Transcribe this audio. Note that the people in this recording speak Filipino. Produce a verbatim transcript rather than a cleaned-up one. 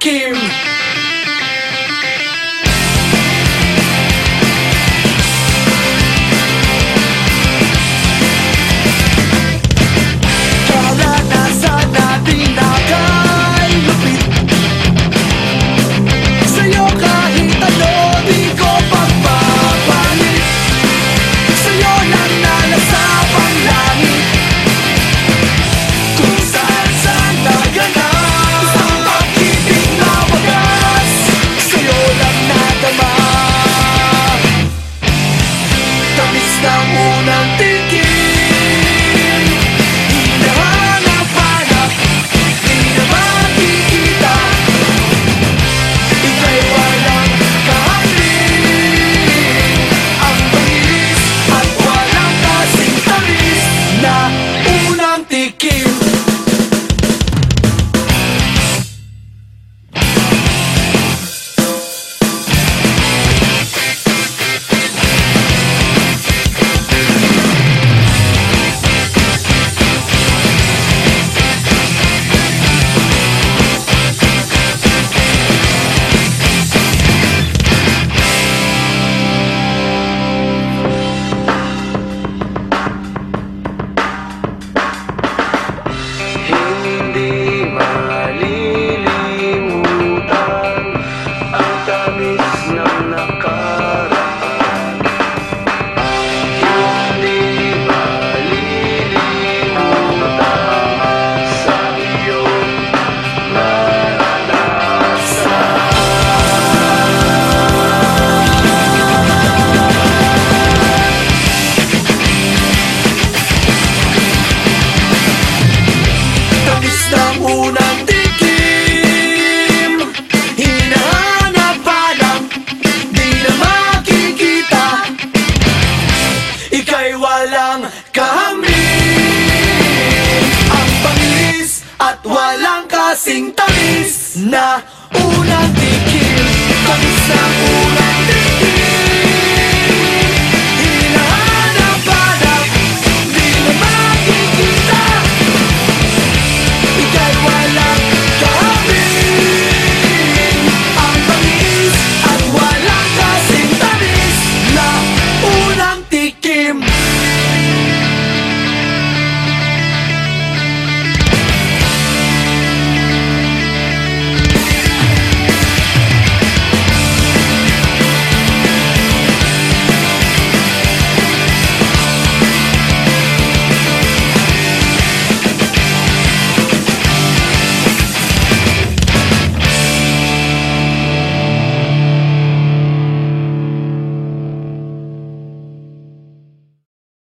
tikim. Karanasan natin nakailupit sa'yo kahit ano di ko pagpapalit. Sa'yo lang nalasap ang langit kung saan-saan naganap ang pag-ibig na wagas. Sa'yo lang nadama tamis ng unang tikim. Hinahanap-hanap, di na makikita. Ika'y walang kahambing. Ang bangis at walang kasing tamis na unang tikim. Hindi malilimutan ang tamis ng nakaraan. Hindi malilimutan sa iyong naranasan. Tamis ng unang tikim. Hinahanap-hanap, di na makikita. Ika'y walang kahambing. Ang bangis at walang kasing tamis na unang tikim. Tamis ng unang